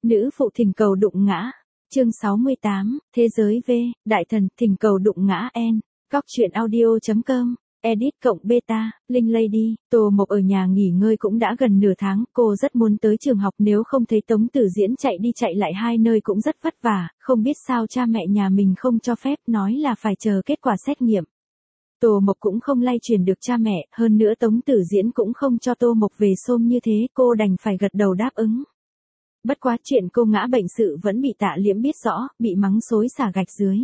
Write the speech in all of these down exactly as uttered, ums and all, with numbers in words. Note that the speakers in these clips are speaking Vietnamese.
Nữ phụ thỉnh cầu đụng ngã. Chương sáu mươi tám, Thế giới V, Đại thần thỉnh cầu đụng ngã N. Góc truyện audio.com, edit cộng beta, Linh Lady. Tô Mộc ở nhà nghỉ ngơi cũng đã gần nửa tháng, cô rất muốn tới trường học, nếu không thấy Tống Tử Diễn chạy đi chạy lại hai nơi cũng rất vất vả, không biết sao cha mẹ nhà mình không cho phép, nói là phải chờ kết quả xét nghiệm. Tô Mộc cũng không lay truyền được cha mẹ, hơn nữa Tống Tử Diễn cũng không cho Tô Mộc về xôm như thế, cô đành phải gật đầu đáp ứng. Bất quá chuyện cô ngã bệnh sự vẫn bị Tạ Liễm biết rõ, bị mắng xối xả gạch dưới.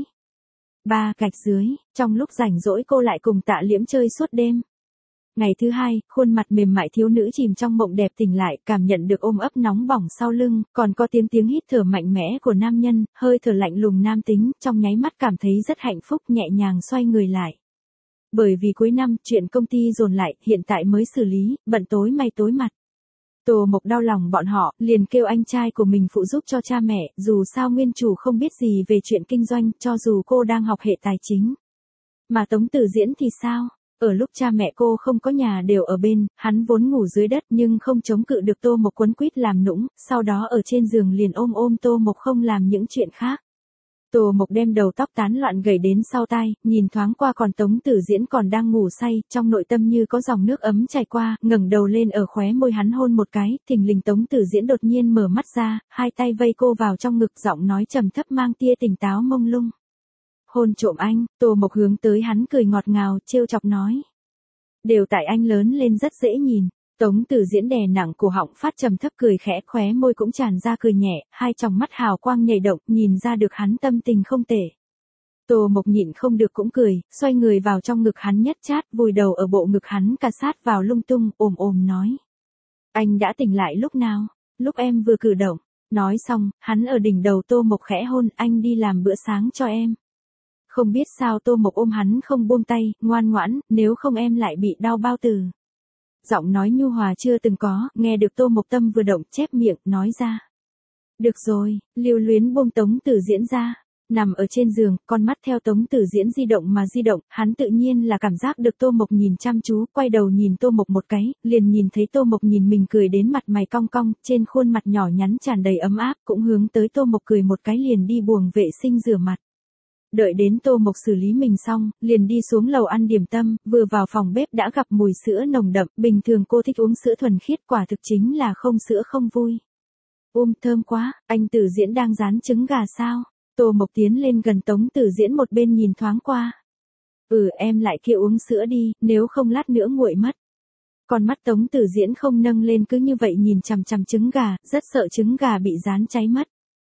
Ba gạch dưới, trong lúc rảnh rỗi cô lại cùng Tạ Liễm chơi suốt đêm. Ngày thứ hai, khuôn mặt mềm mại thiếu nữ chìm trong mộng đẹp tỉnh lại, cảm nhận được ôm ấp nóng bỏng sau lưng, còn có tiếng tiếng hít thở mạnh mẽ của nam nhân, hơi thở lạnh lùng nam tính, trong nháy mắt cảm thấy rất hạnh phúc, nhẹ nhàng xoay người lại. Bởi vì cuối năm, chuyện công ty dồn lại, hiện tại mới xử lý, bận tối mày tối mặt. Tô Mộc đau lòng bọn họ, liền kêu anh trai của mình phụ giúp cho cha mẹ, dù sao nguyên chủ không biết gì về chuyện kinh doanh, cho dù cô đang học hệ tài chính. Mà Tống Tử Diễn thì sao? Ở lúc cha mẹ cô không có nhà đều ở bên, hắn vốn ngủ dưới đất nhưng không chống cự được Tô Mộc quấn quýt làm nũng, sau đó ở trên giường liền ôm ôm Tô Mộc không làm những chuyện khác. Tô Mộc đem đầu tóc tán loạn gầy đến sau tai, nhìn thoáng qua còn Tống Tử Diễn còn đang ngủ say, trong nội tâm như có dòng nước ấm chảy qua, ngẩng đầu lên ở khóe môi hắn hôn một cái, thình lình Tống Tử Diễn đột nhiên mở mắt ra, hai tay vây cô vào trong ngực, giọng nói trầm thấp mang tia tỉnh táo mông lung. Hôn trộm anh. Tô Mộc hướng tới hắn cười ngọt ngào, trêu chọc nói. Đều tại anh lớn lên rất dễ nhìn. Tống Tử Diễn đè nặng cổ họng phát trầm thấp cười khẽ, khóe môi cũng tràn ra cười nhẹ, hai tròng mắt hào quang nhảy động, nhìn ra được hắn tâm tình không tệ. Tô Mộc nhịn không được cũng cười, xoay người vào trong ngực hắn nhất chát, vùi đầu ở bộ ngực hắn cà sát vào lung tung, ồm ồm nói. Anh đã tỉnh lại lúc nào? Lúc em vừa cử động. Nói xong, hắn ở đỉnh đầu Tô Mộc khẽ hôn, anh đi làm bữa sáng cho em. Không biết sao Tô Mộc ôm hắn không buông tay, ngoan ngoãn, nếu không em lại bị đau bao tử. Giọng nói nhu hòa chưa từng có, nghe được Tô Mộc tâm vừa động, chép miệng, nói ra. Được rồi, lưu luyến buông Tống Tử Diễn ra. Nằm ở trên giường, con mắt theo Tống Tử Diễn di động mà di động, hắn tự nhiên là cảm giác được Tô Mộc nhìn chăm chú, quay đầu nhìn Tô Mộc một cái, liền nhìn thấy Tô Mộc nhìn mình cười đến mặt mày cong cong, trên khuôn mặt nhỏ nhắn tràn đầy ấm áp, cũng hướng tới Tô Mộc cười một cái liền đi buồng vệ sinh rửa mặt. Đợi đến Tô Mộc xử lý mình xong, liền đi xuống lầu ăn điểm tâm, vừa vào phòng bếp đã gặp mùi sữa nồng đậm, bình thường cô thích uống sữa thuần khiết, quả thực chính là không sữa không vui. Um thơm quá, anh Tử Diễn đang rán trứng gà sao? Tô Mộc tiến lên gần Tống Tử Diễn một bên nhìn thoáng qua. Ừ em lại kêu uống sữa đi, nếu không lát nữa nguội mất. Con mắt Tống Tử Diễn không nâng lên cứ như vậy nhìn chằm chằm trứng gà, rất sợ trứng gà bị rán cháy mất.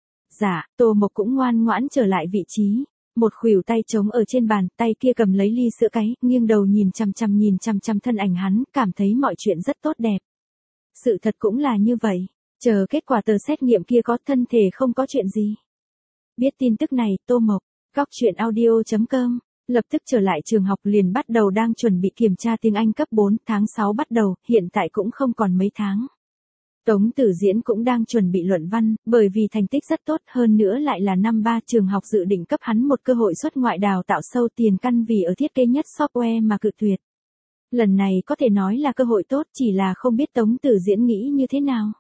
Dạ, Tô Mộc cũng ngoan ngoãn trở lại vị trí. Một khuỷu tay trống ở trên bàn, tay kia cầm lấy ly sữa cái, nghiêng đầu nhìn chằm chằm nhìn chằm chằm thân ảnh hắn, cảm thấy mọi chuyện rất tốt đẹp. Sự thật cũng là như vậy, chờ kết quả tờ xét nghiệm kia có, thân thể không có chuyện gì. Biết tin tức này, Tô Mộc, góc truyện audio.com, lập tức trở lại trường học liền bắt đầu đang chuẩn bị kiểm tra tiếng Anh cấp bốn, tháng sáu bắt đầu, hiện tại cũng không còn mấy tháng. Tống Tử Diễn cũng đang chuẩn bị luận văn, bởi vì thành tích rất tốt, hơn nữa lại là năm ba, trường học dự định cấp hắn một cơ hội xuất ngoại đào tạo sâu tiền căn vì ở thiết kế nhất software mà cự tuyệt. Lần này có thể nói là cơ hội tốt, chỉ là không biết Tống Tử Diễn nghĩ như thế nào.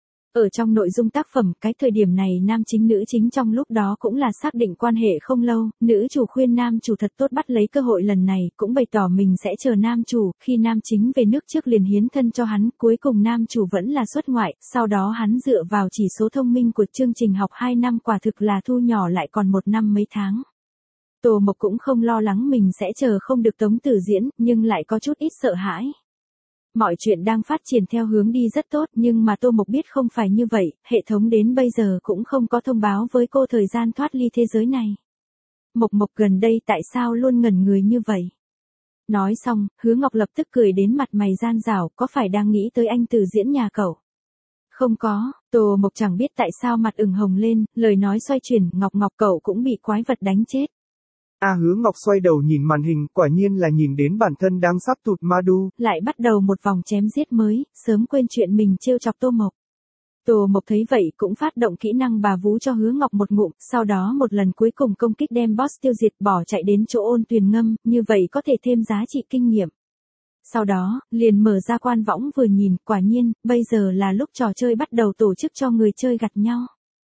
Ở trong nội dung tác phẩm, cái thời điểm này nam chính nữ chính trong lúc đó cũng là xác định quan hệ không lâu, nữ chủ khuyên nam chủ thật tốt bắt lấy cơ hội lần này, cũng bày tỏ mình sẽ chờ nam chủ, khi nam chính về nước trước liền hiến thân cho hắn, cuối cùng nam chủ vẫn là xuất ngoại, sau đó hắn dựa vào chỉ số thông minh của chương trình học hai năm quả thực là thu nhỏ lại còn một năm mấy tháng. Tô Mộc cũng không lo lắng mình sẽ chờ không được Tống Tử Diễn, nhưng lại có chút ít sợ hãi. Mọi chuyện đang phát triển theo hướng đi rất tốt nhưng mà Tô Mộc biết không phải như vậy, hệ thống đến bây giờ cũng không có thông báo với cô thời gian thoát ly thế giới này. Mộc Mộc gần đây tại sao luôn ngẩn người như vậy? Nói xong, Hứa Ngọc lập tức cười đến mặt mày gian rảo, có phải đang nghĩ tới anh Tử Diễn nhà cậu? Không có, Tô Mộc chẳng biết tại sao mặt ửng hồng lên, lời nói xoay chuyển, Ngọc Ngọc cậu cũng bị quái vật đánh chết. A Hứa Ngọc xoay đầu nhìn màn hình, quả nhiên là nhìn đến bản thân đang sắp tụt ma đu. Lại bắt đầu một vòng chém giết mới, sớm quên chuyện mình trêu chọc Tô Mộc. Tô Mộc thấy vậy cũng phát động kỹ năng bà vú cho Hứa Ngọc một ngụm, sau đó một lần cuối cùng công kích đem boss tiêu diệt bỏ chạy đến chỗ Ôn Tuyền Ngâm, như vậy có thể thêm giá trị kinh nghiệm. Sau đó, liền mở ra quan võng vừa nhìn, quả nhiên, bây giờ là lúc trò chơi bắt đầu tổ chức cho người chơi gặt nhau.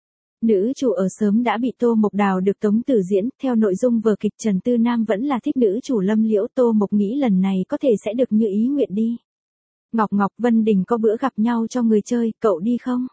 Nữ chủ ở sớm đã bị Tô Mộc đào được Tống Tử diễn, theo nội dung vở kịch Trần Tư Nam vẫn là thích nữ chủ Lâm Liễu. Tô Mộc nghĩ lần này có thể sẽ được như ý nguyện đi. Ngọc Ngọc, Vân Đình có bữa gặp nhau cho người chơi, cậu đi không?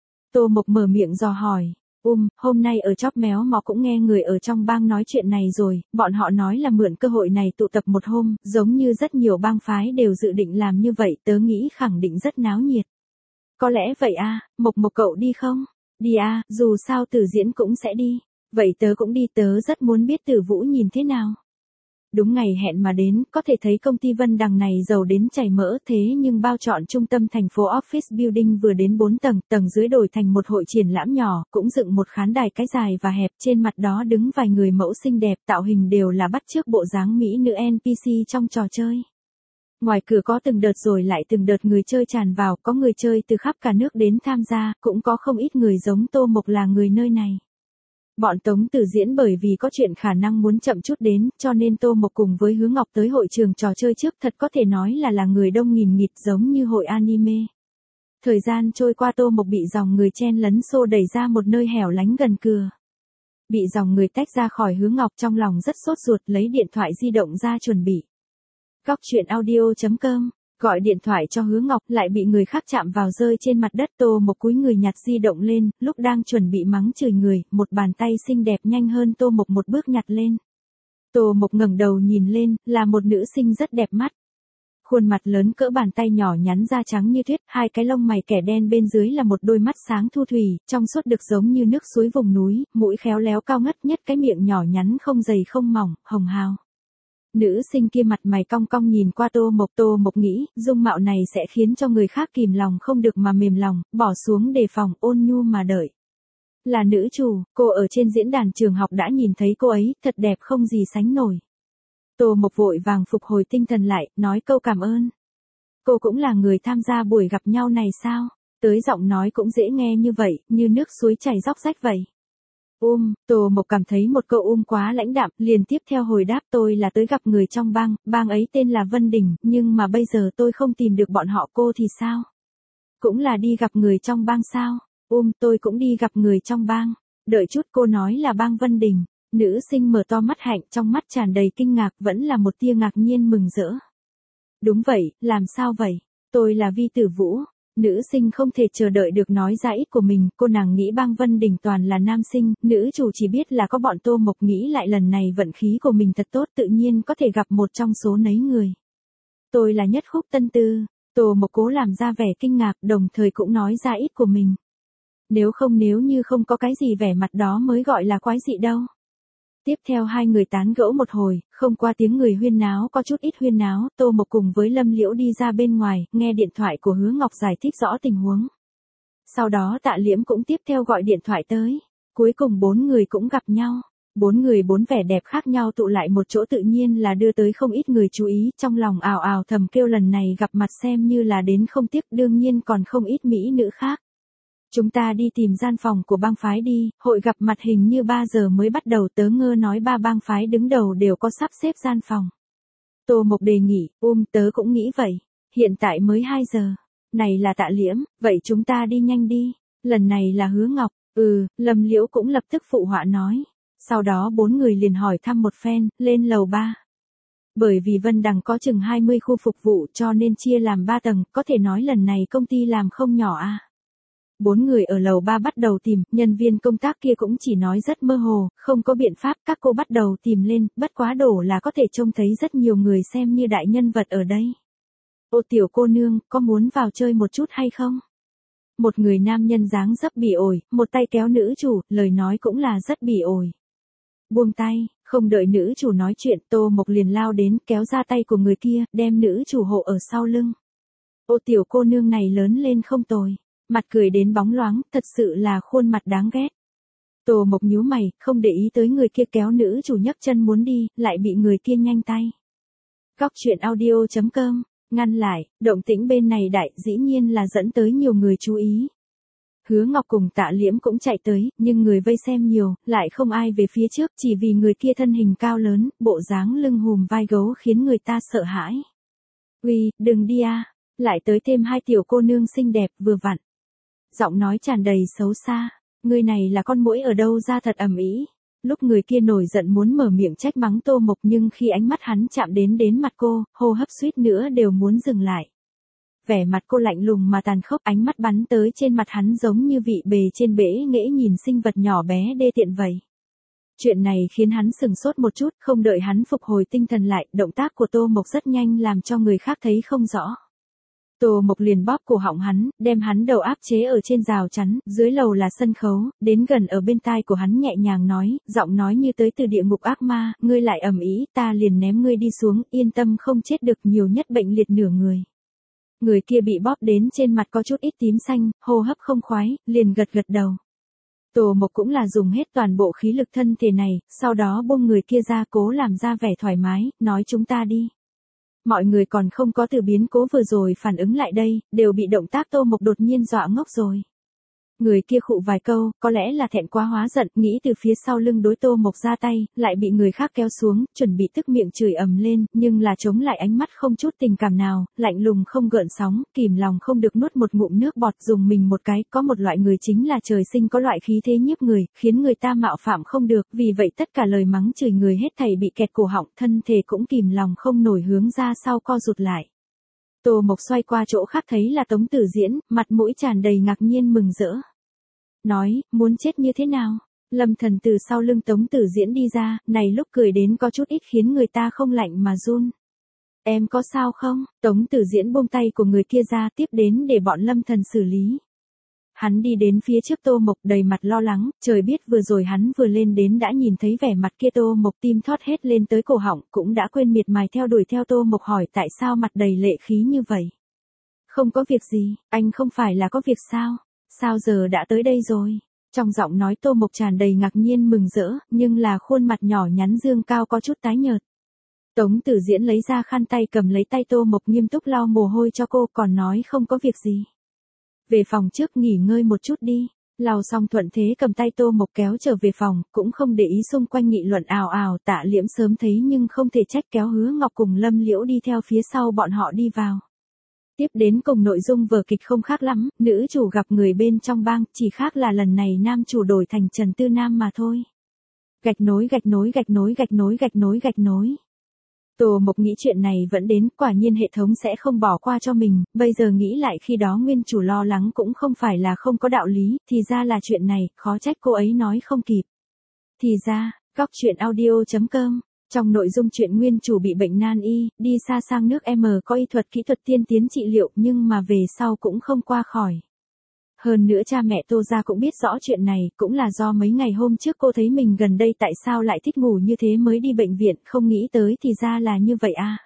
Tô Mộc mở miệng dò hỏi. Um, hôm nay ở chóp méo mó cũng nghe người ở trong bang nói chuyện này rồi, bọn họ nói là mượn cơ hội này tụ tập một hôm, giống như rất nhiều bang phái đều dự định làm như vậy, tớ nghĩ khẳng định rất náo nhiệt. Có lẽ vậy à, Mộc Mộc cậu đi không? Đi à, dù sao Tử diễn cũng sẽ đi. Vậy tớ cũng đi, tớ rất muốn biết Tử Vũ nhìn thế nào. Đúng ngày hẹn mà đến, có thể thấy công ty Vân Đằng này giàu đến chảy mỡ, thế nhưng bao trọn trung tâm thành phố Office Building vừa đến bốn tầng, tầng dưới đổi thành một hội triển lãm nhỏ, cũng dựng một khán đài cái dài và hẹp, trên mặt đó đứng vài người mẫu xinh đẹp, tạo hình đều là bắt chước bộ dáng mỹ nữ en pê xê trong trò chơi. Ngoài cửa có từng đợt rồi lại từng đợt người chơi tràn vào, có người chơi từ khắp cả nước đến tham gia, cũng có không ít người giống Tô Mộc là người nơi này. Bọn Tống Tử diễn bởi vì có chuyện khả năng muốn chậm chút đến, cho nên Tô Mộc cùng với Hứa Ngọc tới hội trường trò chơi trước, thật có thể nói là là người đông nghìn nghịt giống như hội anime. Thời gian trôi qua, Tô Mộc bị dòng người chen lấn xô đẩy ra một nơi hẻo lánh gần cửa. Bị dòng người tách ra khỏi Hứa Ngọc, trong lòng rất sốt ruột, lấy điện thoại di động ra chuẩn bị. Góc truyện audio chấm com, gọi điện thoại cho Hứa Ngọc, lại bị người khác chạm vào rơi trên mặt đất. Tô Mộc cúi người nhặt di động lên, lúc đang chuẩn bị mắng chửi người, một bàn tay xinh đẹp nhanh hơn Tô Mộc một bước nhặt lên. Tô Mộc ngẩng đầu nhìn lên, là một nữ sinh rất đẹp mắt. Khuôn mặt lớn cỡ bàn tay nhỏ nhắn da trắng như tuyết, hai cái lông mày kẻ đen bên dưới là một đôi mắt sáng thu thủy, trong suốt được giống như nước suối vùng núi, mũi khéo léo cao ngất nhất, cái miệng nhỏ nhắn không dày không mỏng, hồng hào. Nữ sinh kia mặt mày cong cong nhìn qua Tô Mộc. Tô Mộc nghĩ, dung mạo này sẽ khiến cho người khác kìm lòng không được mà mềm lòng, bỏ xuống đề phòng, ôn nhu mà đợi. Là nữ chủ, cô ở trên diễn đàn trường học đã nhìn thấy cô ấy, thật đẹp không gì sánh nổi. Tô Mộc vội vàng phục hồi tinh thần lại, nói câu cảm ơn. Cô cũng là người tham gia buổi gặp nhau này sao? Tới giọng nói cũng dễ nghe như vậy, như nước suối chảy róc rách vậy. Um, Tô Mộc cảm thấy một câu um quá lãnh đạm, liền tiếp theo hồi đáp, tôi là tới gặp người trong bang, bang ấy tên là Vân Đình, nhưng mà bây giờ tôi không tìm được bọn họ. Cô thì sao? Cũng là đi gặp người trong bang sao? Um, tôi cũng đi gặp người trong bang. Đợi chút, cô nói là bang Vân Đình. Nữ sinh mở to mắt hạnh, trong mắt tràn đầy kinh ngạc, vẫn là một tia ngạc nhiên mừng rỡ. Đúng vậy, làm sao vậy? Tôi là Vi Tử Vũ. Nữ sinh không thể chờ đợi được nói ra ít của mình, cô nàng nghĩ bang Vân Đình toàn là nam sinh, nữ chủ chỉ biết là có bọn Tô Mộc, nghĩ lại lần này vận khí của mình thật tốt, tự nhiên có thể gặp một trong số nấy người. Tôi là Nhất Khúc Tân Tư. Tô Mộc cố làm ra vẻ kinh ngạc, đồng thời cũng nói ra ít của mình. Nếu không nếu như không có cái gì vẻ mặt đó mới gọi là quái dị đâu. Tiếp theo hai người tán gẫu một hồi, không qua tiếng người huyên náo, có chút ít huyên náo, Tô Mộc cùng với Lâm Liễu đi ra bên ngoài, nghe điện thoại của Hứa Ngọc giải thích rõ tình huống. Sau đó Tạ Liễm cũng tiếp theo gọi điện thoại tới. Cuối cùng bốn người cũng gặp nhau. Bốn người bốn vẻ đẹp khác nhau tụ lại một chỗ tự nhiên là đưa tới không ít người chú ý, trong lòng ào ào thầm kêu lần này gặp mặt xem như là đến không tiếc, đương nhiên còn không ít mỹ nữ khác. Chúng ta đi tìm gian phòng của bang phái đi, hội gặp mặt hình như ba giờ mới bắt đầu, tớ ngơ nói ba bang phái đứng đầu đều có sắp xếp gian phòng. Tô Mộc đề nghị, um tớ cũng nghĩ vậy, hiện tại mới hai giờ. Này là Tạ Liễm, vậy chúng ta đi nhanh đi, lần này là Hứa Ngọc, ừ, Lâm Liễu cũng lập tức phụ họa nói. Sau đó bốn người liền hỏi thăm một phen, lên lầu ba. Bởi vì Vân Đằng có chừng hai mươi khu phục vụ cho nên chia làm ba tầng, có thể nói lần này công ty làm không nhỏ à. Bốn người ở lầu ba bắt đầu tìm, nhân viên công tác kia cũng chỉ nói rất mơ hồ, không có biện pháp, các cô bắt đầu tìm lên, bất quá đổ là có thể trông thấy rất nhiều người xem như đại nhân vật ở đây. Ô tiểu cô nương, có muốn vào chơi một chút hay không? Một người nam nhân dáng dấp bỉ ổi, một tay kéo nữ chủ, lời nói cũng là rất bỉ ổi. Buông tay, không đợi nữ chủ nói chuyện, Tô Mộc liền lao đến, kéo ra tay của người kia, đem nữ chủ hộ ở sau lưng. Ô tiểu cô nương này lớn lên không tồi. Mặt cười đến bóng loáng, thật sự là khuôn mặt đáng ghét. Tô Mộc nhíu mày, không để ý tới người kia kéo nữ chủ nhấc chân muốn đi, lại bị người kia nhanh tay. Góc truyện audio chấm com, ngăn lại, động tĩnh bên này đại dĩ nhiên là dẫn tới nhiều người chú ý. Hứa Ngọc cùng Tạ Liễm cũng chạy tới, nhưng người vây xem nhiều, lại không ai về phía trước, chỉ vì người kia thân hình cao lớn, bộ dáng lưng hùm vai gấu khiến người ta sợ hãi. Uy, đừng đi a, lại tới thêm hai tiểu cô nương xinh đẹp vừa vặn. Giọng nói tràn đầy xấu xa. Ngươi này là con muỗi ở đâu ra thật ầm ĩ. Lúc người kia nổi giận muốn mở miệng trách mắng Tô Mộc nhưng khi ánh mắt hắn chạm đến đến mặt cô, hô hấp suýt nữa đều muốn dừng lại. Vẻ mặt cô lạnh lùng mà tàn khốc, ánh mắt bắn tới trên mặt hắn giống như vị bề trên bể nghễ nhìn sinh vật nhỏ bé đê tiện vậy. Chuyện này khiến hắn sừng sốt một chút, không đợi hắn phục hồi tinh thần lại, động tác của Tô Mộc rất nhanh làm cho người khác thấy không rõ. Tô Mộc liền bóp cổ họng hắn, đem hắn đầu áp chế ở trên rào chắn, dưới lầu là sân khấu, đến gần ở bên tai của hắn nhẹ nhàng nói, giọng nói như tới từ địa ngục ác ma, ngươi lại ầm ĩ, ta liền ném ngươi đi xuống, yên tâm không chết được, nhiều nhất bệnh liệt nửa người. Người kia bị bóp đến trên mặt có chút ít tím xanh, hô hấp không khoái, liền gật gật đầu. Tô Mộc cũng là dùng hết toàn bộ khí lực thân thể này, sau đó buông người kia ra cố làm ra vẻ thoải mái, nói chúng ta đi. Mọi người còn không có từ biến cố vừa rồi phản ứng lại đây, đều bị động tác Tô Mộc đột nhiên dọa ngốc rồi. Người kia khụ vài câu, có lẽ là thẹn quá hóa giận, nghĩ từ phía sau lưng đối Tô Mộc ra tay, lại bị người khác kéo xuống, chuẩn bị tức miệng chửi ầm lên, nhưng là chống lại ánh mắt không chút tình cảm nào, lạnh lùng không gợn sóng, kìm lòng không được nuốt một ngụm nước bọt, dùng mình một cái, có một loại người chính là trời sinh có loại khí thế nhiếp người, khiến người ta mạo phạm không được, vì vậy tất cả lời mắng chửi người hết thảy bị kẹt cổ họng, thân thể cũng kìm lòng không nổi hướng ra sau co rụt lại. Tô Mộc xoay qua chỗ khác thấy là Tống Tử Diễn, mặt mũi tràn đầy ngạc nhiên mừng rỡ. Nói, muốn chết như thế nào? Lâm Thần từ sau lưng Tống Tử Diễn đi ra, này lúc cười đến có chút ít khiến người ta không lạnh mà run. Em có sao không? Tống Tử Diễn buông tay của người kia ra tiếp đến để bọn Lâm Thần xử lý. Hắn đi đến phía trước Tô Mộc đầy mặt lo lắng, trời biết vừa rồi hắn vừa lên đến đã nhìn thấy vẻ mặt kia Tô Mộc tim thoát hết lên tới cổ họng, cũng đã quên miệt mài theo đuổi theo Tô Mộc hỏi tại sao mặt đầy lệ khí như vậy. Không có việc gì, anh không phải là có việc sao? Sao giờ đã tới đây rồi? Trong giọng nói Tô Mộc tràn đầy ngạc nhiên mừng rỡ, nhưng là khuôn mặt nhỏ nhắn dương cao có chút tái nhợt. Tống Tử Diễn lấy ra khăn tay cầm lấy tay Tô Mộc nghiêm túc lau mồ hôi cho cô còn nói không có việc gì. Về phòng trước nghỉ ngơi một chút đi. Lau xong thuận thế cầm tay Tô Mộc kéo trở về phòng, cũng không để ý xung quanh nghị luận ào ào. Tạ Liễm sớm thấy nhưng không thể trách kéo Hứa Ngọc cùng Lâm Liễu đi theo phía sau bọn họ đi vào. Tiếp đến cùng nội dung vở kịch không khác lắm, nữ chủ gặp người bên trong bang, chỉ khác là lần này nam chủ đổi thành Trần Tư Nam mà thôi. Gạch nối gạch nối gạch nối gạch nối gạch nối gạch nối. Tô Mộc nghĩ chuyện này vẫn đến, quả nhiên hệ thống sẽ không bỏ qua cho mình, bây giờ nghĩ lại khi đó nguyên chủ lo lắng cũng không phải là không có đạo lý, thì ra là chuyện này, khó trách cô ấy nói không kịp. Thì ra, góc truyện audio chấm com. Trong nội dung chuyện nguyên chủ bị bệnh nan y, đi xa sang nước M có y thuật kỹ thuật tiên tiến trị liệu nhưng mà về sau cũng không qua khỏi. Hơn nữa cha mẹ Tô gia cũng biết rõ chuyện này, cũng là do mấy ngày hôm trước cô thấy mình gần đây tại sao lại thích ngủ như thế mới đi bệnh viện, không nghĩ tới thì ra là như vậy à.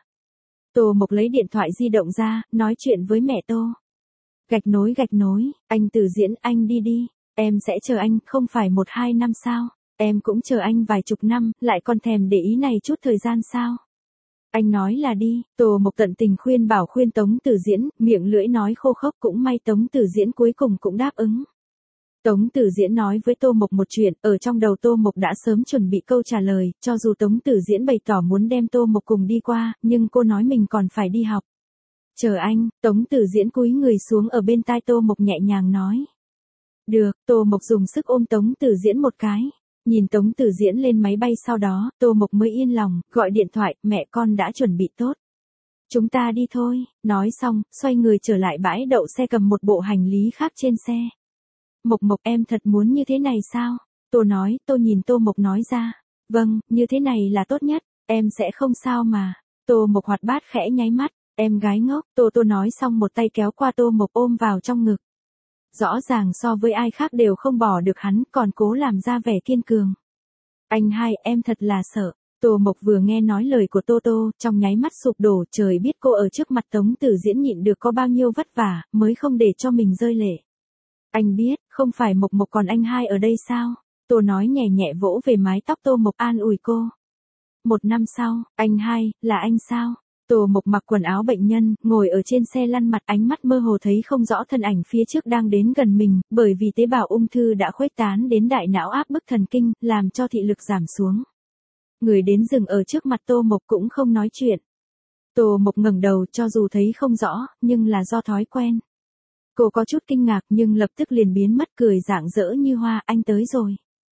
Tô Mộc lấy điện thoại di động ra, nói chuyện với mẹ Tô. Gạch nối gạch nối, anh Tử Diễn anh đi đi, em sẽ chờ anh, không phải một hai năm sao. Em cũng chờ anh vài chục năm, lại còn thèm để ý này chút thời gian sao? Anh nói là đi, Tô Mộc tận tình khuyên bảo khuyên Tống Tử Diễn, miệng lưỡi nói khô khốc cũng may Tống Tử Diễn cuối cùng cũng đáp ứng. Tống Tử Diễn nói với Tô Mộc một chuyện, ở trong đầu Tô Mộc đã sớm chuẩn bị câu trả lời, cho dù Tống Tử Diễn bày tỏ muốn đem Tô Mộc cùng đi qua, nhưng cô nói mình còn phải đi học. Chờ anh, Tống Tử Diễn cúi người xuống ở bên tai Tô Mộc nhẹ nhàng nói. Được, Tô Mộc dùng sức ôm Tống Tử Diễn một cái. Nhìn Tống Tử Diễn lên máy bay sau đó, Tô Mộc mới yên lòng, gọi điện thoại, mẹ con đã chuẩn bị tốt. Chúng ta đi thôi, nói xong, xoay người trở lại bãi đậu xe cầm một bộ hành lý khác trên xe. Mộc Mộc em thật muốn như thế này sao? Tô nói, Tô nhìn Tô Mộc nói ra. Vâng, như thế này là tốt nhất, em sẽ không sao mà. Tô Mộc hoạt bát khẽ nháy mắt, em gái ngốc, Tô Tô nói xong một tay kéo qua Tô Mộc ôm vào trong ngực. Rõ ràng so với ai khác đều không bỏ được hắn, còn cố làm ra vẻ kiên cường. Anh hai, em thật là sợ. Tô Mộc vừa nghe nói lời của Tô Tô, trong nháy mắt sụp đổ, trời biết cô ở trước mặt Tống Tử Diễn nhịn được có bao nhiêu vất vả, mới không để cho mình rơi lệ. Anh biết, không phải Mộc Mộc còn anh hai ở đây sao? Tô nói nhẹ nhẹ vỗ về mái tóc Tô Mộc an ủi cô. Một năm sau, anh hai, là anh sao? Tô Mộc mặc quần áo bệnh nhân, ngồi ở trên xe lăn mặt ánh mắt mơ hồ thấy không rõ thân ảnh phía trước đang đến gần mình, bởi vì tế bào ung thư đã khuếch tán đến đại não áp bức thần kinh, làm cho thị lực giảm xuống. Người đến dừng ở trước mặt Tô Mộc cũng không nói chuyện. Tô Mộc ngẩng đầu cho dù thấy không rõ, nhưng là do thói quen. Cô có chút kinh ngạc nhưng lập tức liền biến mất cười rạng rỡ như hoa, anh tới rồi.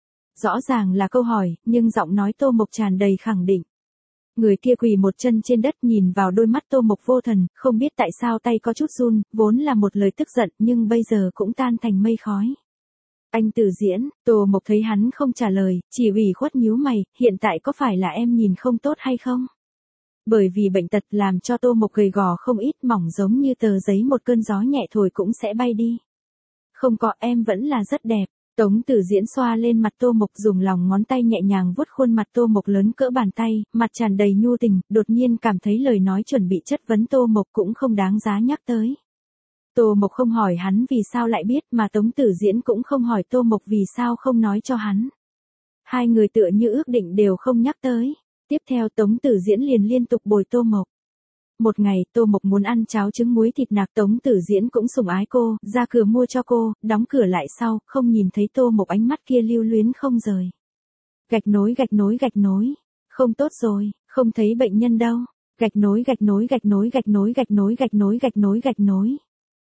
Rõ ràng là câu hỏi, nhưng giọng nói Tô Mộc tràn đầy khẳng định. Người kia quỳ một chân trên đất nhìn vào đôi mắt Tô Mộc vô thần, không biết tại sao tay có chút run, vốn là một lời tức giận nhưng bây giờ cũng tan thành mây khói. Anh Tử Diễn, Tô Mộc thấy hắn không trả lời, chỉ ủy khuất nhíu mày, hiện tại có phải là em nhìn không tốt hay không? Bởi vì bệnh tật làm cho Tô Mộc gầy gò không ít, mỏng giống như tờ giấy, một cơn gió nhẹ thổi cũng sẽ bay đi. Không có, em vẫn là rất đẹp. Tống Tử Diễn xoa lên mặt Tô Mộc, dùng lòng ngón tay nhẹ nhàng vuốt khuôn mặt Tô Mộc lớn cỡ bàn tay, mặt tràn đầy nhu tình, đột nhiên cảm thấy lời nói chuẩn bị chất vấn Tô Mộc cũng không đáng giá nhắc tới. Tô Mộc không hỏi hắn vì sao lại biết, mà Tống Tử Diễn cũng không hỏi Tô Mộc vì sao không nói cho hắn. Hai người tựa như ước định đều không nhắc tới. Tiếp theo Tống Tử Diễn liền liên tục bồi Tô Mộc. Một ngày, Tô Mộc muốn ăn cháo trứng muối thịt nạc, Tống Tử Diễn cũng sủng ái cô, ra cửa mua cho cô, đóng cửa lại sau, không nhìn thấy Tô Mộc ánh mắt kia lưu luyến không rời. Gạch nối gạch nối gạch nối. Không tốt rồi, không thấy bệnh nhân đâu. Gạch nối gạch nối gạch nối gạch nối gạch nối gạch nối gạch nối gạch nối.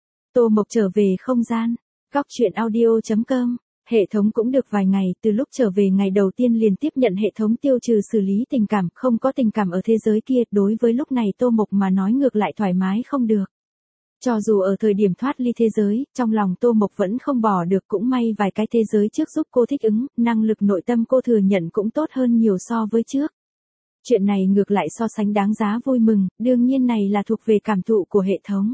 Tô Mộc trở về không gian. Góc truyện audio chấm com. Hệ thống cũng được vài ngày, từ lúc trở về ngày đầu tiên liền tiếp nhận hệ thống tiêu trừ xử lý tình cảm, không có tình cảm ở thế giới kia, đối với lúc này Tô Mộc mà nói ngược lại thoải mái không được. Cho dù ở thời điểm thoát ly thế giới, trong lòng Tô Mộc vẫn không bỏ được, cũng may vài cái thế giới trước giúp cô thích ứng, năng lực nội tâm cô thừa nhận cũng tốt hơn nhiều so với trước. Chuyện này ngược lại so sánh đáng giá vui mừng, đương nhiên này là thuộc về cảm thụ của hệ thống.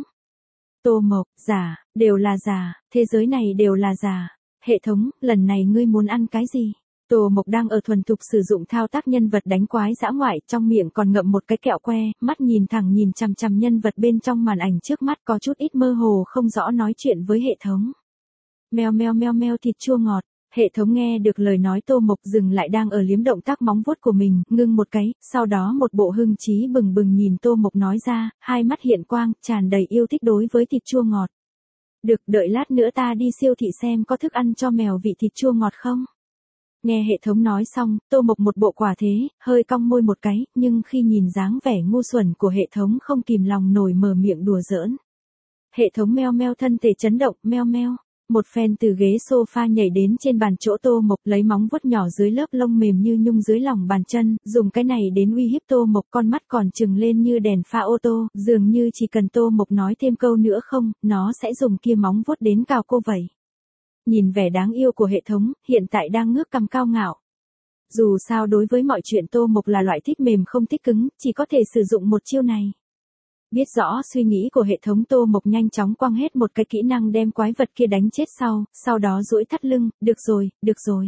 Tô Mộc, giả, đều là giả, thế giới này đều là giả. Hệ thống, lần này ngươi muốn ăn cái gì? Tô Mộc đang ở thuần thục sử dụng thao tác nhân vật đánh quái dã ngoại, trong miệng còn ngậm một cái kẹo que, mắt nhìn thẳng nhìn chằm chằm nhân vật bên trong màn ảnh trước mắt, có chút ít mơ hồ không rõ nói chuyện với hệ thống. Meo meo meo meo thịt chua ngọt. Hệ thống nghe được lời nói Tô Mộc dừng lại đang ở liếm động tác móng vuốt của mình, ngưng một cái, sau đó một bộ hưng trí bừng bừng nhìn Tô Mộc nói ra, hai mắt hiện quang, tràn đầy yêu thích đối với thịt chua ngọt. Được, đợi lát nữa ta đi siêu thị xem có thức ăn cho mèo vị thịt chua ngọt không? Nghe hệ thống nói xong, Tô Mộc một bộ quả thế, hơi cong môi một cái, nhưng khi nhìn dáng vẻ ngu xuẩn của hệ thống không kìm lòng nổi mở miệng đùa giỡn. Hệ thống meo meo thân thể chấn động, meo meo. Một phen từ ghế sofa nhảy đến trên bàn chỗ Tô Mộc, lấy móng vuốt nhỏ dưới lớp lông mềm như nhung dưới lòng bàn chân, dùng cái này đến uy hiếp Tô Mộc, con mắt còn trừng lên như đèn pha ô tô, dường như chỉ cần Tô Mộc nói thêm câu nữa không, nó sẽ dùng kia móng vuốt đến cào cô vậy. Nhìn vẻ đáng yêu của hệ thống, hiện tại đang ngước cằm cao ngạo. Dù sao đối với mọi chuyện Tô Mộc là loại thích mềm không thích cứng, chỉ có thể sử dụng một chiêu này. Biết rõ suy nghĩ của hệ thống, Tô Mộc nhanh chóng quăng hết một cái kỹ năng đem quái vật kia đánh chết sau, sau đó duỗi thắt lưng, được rồi, được rồi.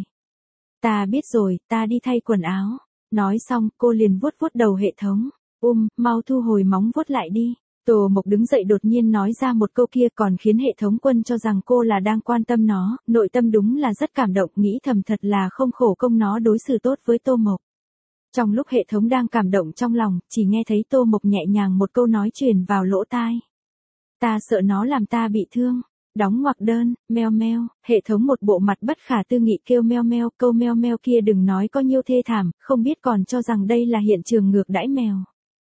Ta biết rồi, ta đi thay quần áo. Nói xong, cô liền vuốt vuốt đầu hệ thống. Um, mau thu hồi móng vuốt lại đi. Tô Mộc đứng dậy đột nhiên nói ra một câu kia còn khiến hệ thống quân cho rằng cô là đang quan tâm nó, nội tâm đúng là rất cảm động, nghĩ thầm thật là không khổ công nó đối xử tốt với Tô Mộc. Trong lúc hệ thống đang cảm động trong lòng, chỉ nghe thấy Tô Mộc nhẹ nhàng một câu nói truyền vào lỗ tai. Ta sợ nó làm ta bị thương. Đóng ngoặc đơn, meo meo, hệ thống một bộ mặt bất khả tư nghị kêu meo meo, câu meo meo kia đừng nói có nhiêu thê thảm, không biết còn cho rằng đây là hiện trường ngược đãi mèo.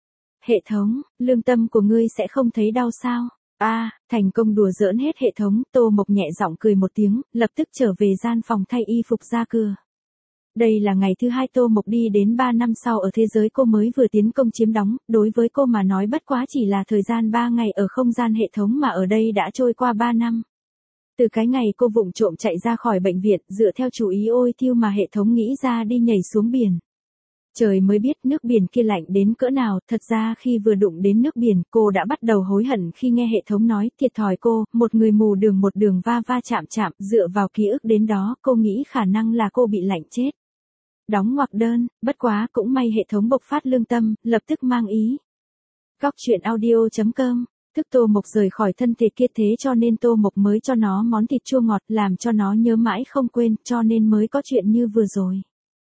Hệ thống, lương tâm của ngươi sẽ không thấy đau sao? A, à, thành công đùa giỡn hết hệ thống, Tô Mộc nhẹ giọng cười một tiếng, lập tức trở về gian phòng thay y phục ra cửa. Đây là ngày thứ hai Tô Mộc đi đến ba năm sau ở thế giới cô mới vừa tiến công chiếm đóng, đối với cô mà nói bất quá chỉ là thời gian ba ngày ở không gian hệ thống mà ở đây đã trôi qua ba năm. Từ cái ngày cô vụng trộm chạy ra khỏi bệnh viện, dựa theo chủ ý ôi thiêu mà hệ thống nghĩ ra đi nhảy xuống biển. Trời mới biết nước biển kia lạnh đến cỡ nào, thật ra khi vừa đụng đến nước biển, cô đã bắt đầu hối hận khi nghe hệ thống nói, thiệt thòi cô, một người mù đường một đường va va chạm chạm, dựa vào ký ức đến đó, cô nghĩ khả năng là cô bị lạnh chết. Đóng ngoặc đơn, bất quá cũng may hệ thống bộc phát lương tâm, lập tức mang ý. Góc truyện audio chấm com. Thức Tô Mộc rời khỏi thân thể kia, thế cho nên Tô Mộc mới cho nó món thịt chua ngọt, làm cho nó nhớ mãi không quên, cho nên mới có chuyện như vừa rồi.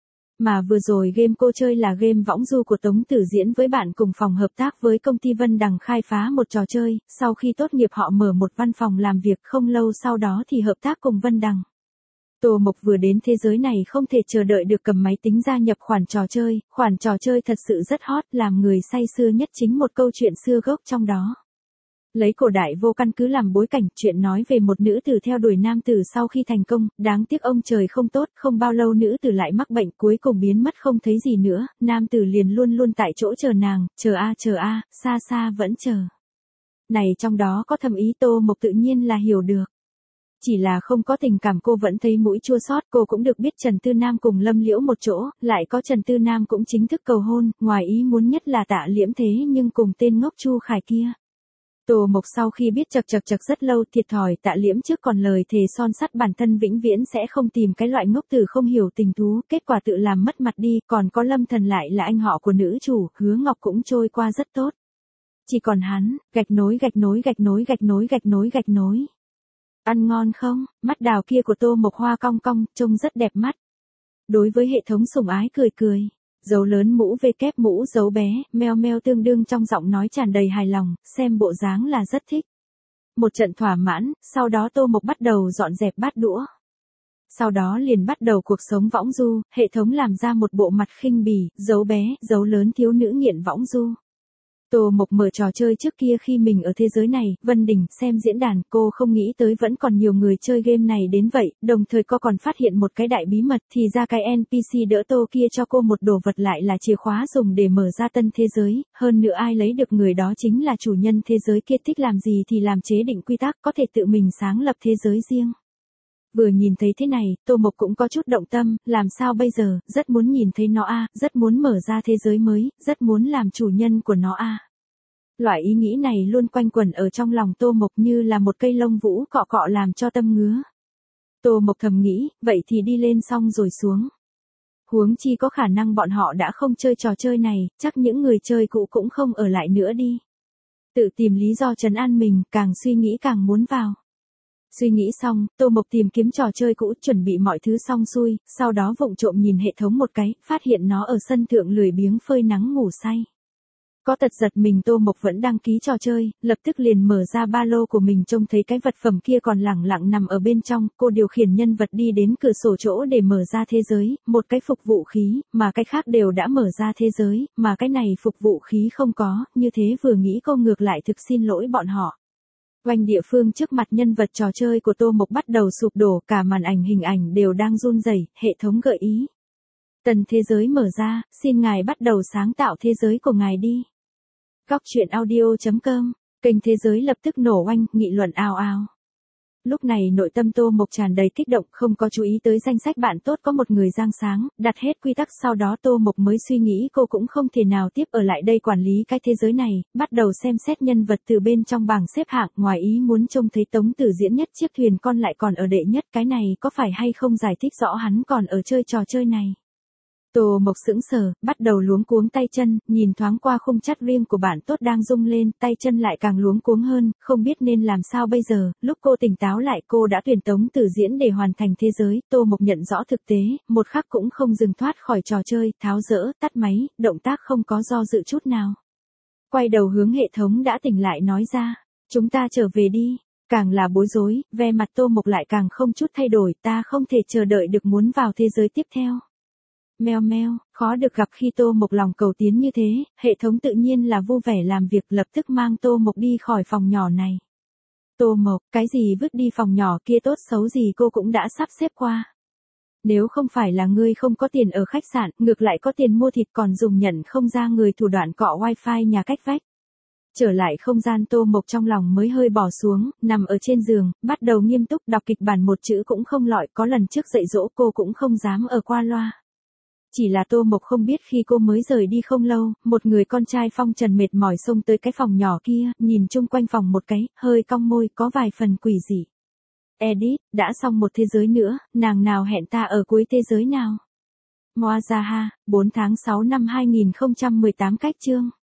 Mà vừa rồi game cô chơi là game võng du của Tống Tử Diễn với bạn cùng phòng hợp tác với công ty Vân Đằng khai phá một trò chơi, sau khi tốt nghiệp họ mở một văn phòng làm việc, không lâu sau đó thì hợp tác cùng Vân Đằng. Tô Mộc vừa đến thế giới này không thể chờ đợi được cầm máy tính gia nhập khoản trò chơi, khoản trò chơi thật sự rất hot, làm người say sưa nhất chính một câu chuyện xưa gốc trong đó. Lấy cổ đại vô căn cứ làm bối cảnh, chuyện nói về một nữ tử theo đuổi nam tử sau khi thành công, đáng tiếc ông trời không tốt, không bao lâu nữ tử lại mắc bệnh cuối cùng biến mất không thấy gì nữa, nam tử liền luôn luôn tại chỗ chờ nàng, chờ a chờ a, xa xa vẫn chờ. Này trong đó có thâm ý Tô Mộc tự nhiên là hiểu được. Chỉ là không có tình cảm cô vẫn thấy mũi chua xót, cô cũng được biết Trần Tư Nam cùng Lâm Liễu một chỗ, lại có Trần Tư Nam cũng chính thức cầu hôn, ngoài ý muốn nhất là Tạ Liễm thế nhưng cùng tên ngốc Chu Khải kia. Tô Mộc sau khi biết chật chật chật rất lâu thiệt thòi Tạ Liễm trước còn lời thề son sắt bản thân vĩnh viễn sẽ không tìm cái loại ngốc tử không hiểu tình thú, kết quả tự làm mất mặt đi, còn có Lâm Thần lại là anh họ của nữ chủ, Hứa Ngọc cũng trôi qua rất tốt. Chỉ còn hắn, gạch nối gạch nối gạch nối gạch nối gạch nối gạch nối. Ăn ngon không? Mắt đào kia của Tô Mộc hoa cong cong, trông rất đẹp mắt. Đối với hệ thống sủng ái cười cười. Dấu lớn mũ V kép mũ dấu bé, meo meo tương đương trong giọng nói tràn đầy hài lòng, xem bộ dáng là rất thích. Một trận thỏa mãn, sau đó Tô Mộc bắt đầu dọn dẹp bát đũa. Sau đó liền bắt đầu cuộc sống võng du, hệ thống làm ra một bộ mặt khinh bỉ, dấu bé, dấu lớn thiếu nữ nghiện võng du. Tô Mộc mở trò chơi trước kia khi mình ở thế giới này, Vân Đình, xem diễn đàn, cô không nghĩ tới vẫn còn nhiều người chơi game này đến vậy, đồng thời cô còn phát hiện một cái đại bí mật, thì ra cái en pê xê đỡ tô kia cho cô một đồ vật lại là chìa khóa dùng để mở ra tân thế giới, hơn nữa ai lấy được người đó chính là chủ nhân thế giới kia, thích làm gì thì làm, chế định quy tắc, có thể tự mình sáng lập thế giới riêng. Vừa nhìn thấy thế này, Tô Mộc cũng có chút động tâm, làm sao bây giờ, rất muốn nhìn thấy nó a, rất muốn mở ra thế giới mới, rất muốn làm chủ nhân của nó a. Loại ý nghĩ này luôn quanh quẩn ở trong lòng Tô Mộc như là một cây lông vũ cọ cọ làm cho tâm ngứa. Tô Mộc thầm nghĩ, vậy thì đi lên xong rồi xuống. Huống chi có khả năng bọn họ đã không chơi trò chơi này, chắc những người chơi cũ cũng không ở lại nữa đi. Tự tìm lý do trấn an mình, càng suy nghĩ càng muốn vào. Suy nghĩ xong, Tô Mộc tìm kiếm trò chơi cũ, chuẩn bị mọi thứ xong xuôi, sau đó vụng trộm nhìn hệ thống một cái, phát hiện nó ở sân thượng lười biếng phơi nắng ngủ say. Có tật giật mình, Tô Mộc vẫn đăng ký trò chơi, lập tức liền mở ra ba lô của mình, trông thấy cái vật phẩm kia còn lẳng lặng nằm ở bên trong, cô điều khiển nhân vật đi đến cửa sổ chỗ để mở ra thế giới, một cái phục vụ khí, mà cái khác đều đã mở ra thế giới, mà cái này phục vụ khí không có, như thế vừa nghĩ cô ngược lại thực xin lỗi bọn họ. Quanh địa phương trước mặt nhân vật trò chơi của Tô Mộc bắt đầu sụp đổ, cả màn ảnh hình ảnh đều đang run rẩy, hệ thống gợi ý. Tần thế giới mở ra, xin ngài bắt đầu sáng tạo thế giới của ngài đi. Góc truyện audio chấm com, kênh thế giới lập tức nổ oanh, nghị luận ào ào. Lúc này nội tâm Tô Mộc tràn đầy kích động, không có chú ý tới danh sách bạn tốt có một người Giang Sáng, đặt hết quy tắc, sau đó Tô Mộc mới suy nghĩ cô cũng không thể nào tiếp ở lại đây quản lý cái thế giới này, bắt đầu xem xét nhân vật từ bên trong bảng xếp hạng, ngoài ý muốn trông thấy Tống Tử Diễn nhất chiếc thuyền con lại còn ở đệ nhất, cái này có phải hay không giải thích rõ hắn còn ở chơi trò chơi này. Tô Mộc sững sờ, bắt đầu luống cuống tay chân, nhìn thoáng qua khung chat riêng của bạn tốt đang rung lên, tay chân lại càng luống cuống hơn, không biết nên làm sao bây giờ, lúc cô tỉnh táo lại cô đã tuyển Tống Tử Diễn để hoàn thành thế giới, Tô Mộc nhận rõ thực tế, một khắc cũng không dừng thoát khỏi trò chơi, tháo dỡ, tắt máy, động tác không có do dự chút nào. Quay đầu hướng hệ thống đã tỉnh lại nói ra, chúng ta trở về đi. Càng là bối rối, ve mặt Tô Mộc lại càng không chút thay đổi, ta không thể chờ đợi được muốn vào thế giới tiếp theo. Meo meo, khó được gặp khi Tô Mộc lòng cầu tiến như thế, hệ thống tự nhiên là vui vẻ làm việc, lập tức mang Tô Mộc đi khỏi phòng nhỏ này. Tô Mộc, cái gì vứt đi phòng nhỏ kia tốt xấu gì cô cũng đã sắp xếp qua. Nếu không phải là ngươi không có tiền ở khách sạn, ngược lại có tiền mua thịt còn dùng nhận không ra người thủ đoạn cọ wifi nhà cách vách. Trở lại không gian, Tô Mộc trong lòng mới hơi bỏ xuống, nằm ở trên giường, bắt đầu nghiêm túc đọc kịch bản, một chữ cũng không lọi, có lần trước dạy dỗ cô cũng không dám ở qua loa. Chỉ là Tô Mộc không biết khi cô mới rời đi không lâu, một người con trai phong trần mệt mỏi xông tới cái phòng nhỏ kia, nhìn chung quanh phòng một cái, hơi cong môi, có vài phần quỷ dị. Edit, đã xong một thế giới nữa, nàng nào hẹn ta ở cuối thế giới nào? Moazaha, bốn tháng sáu năm hai nghìn không trăm mười tám cách chương.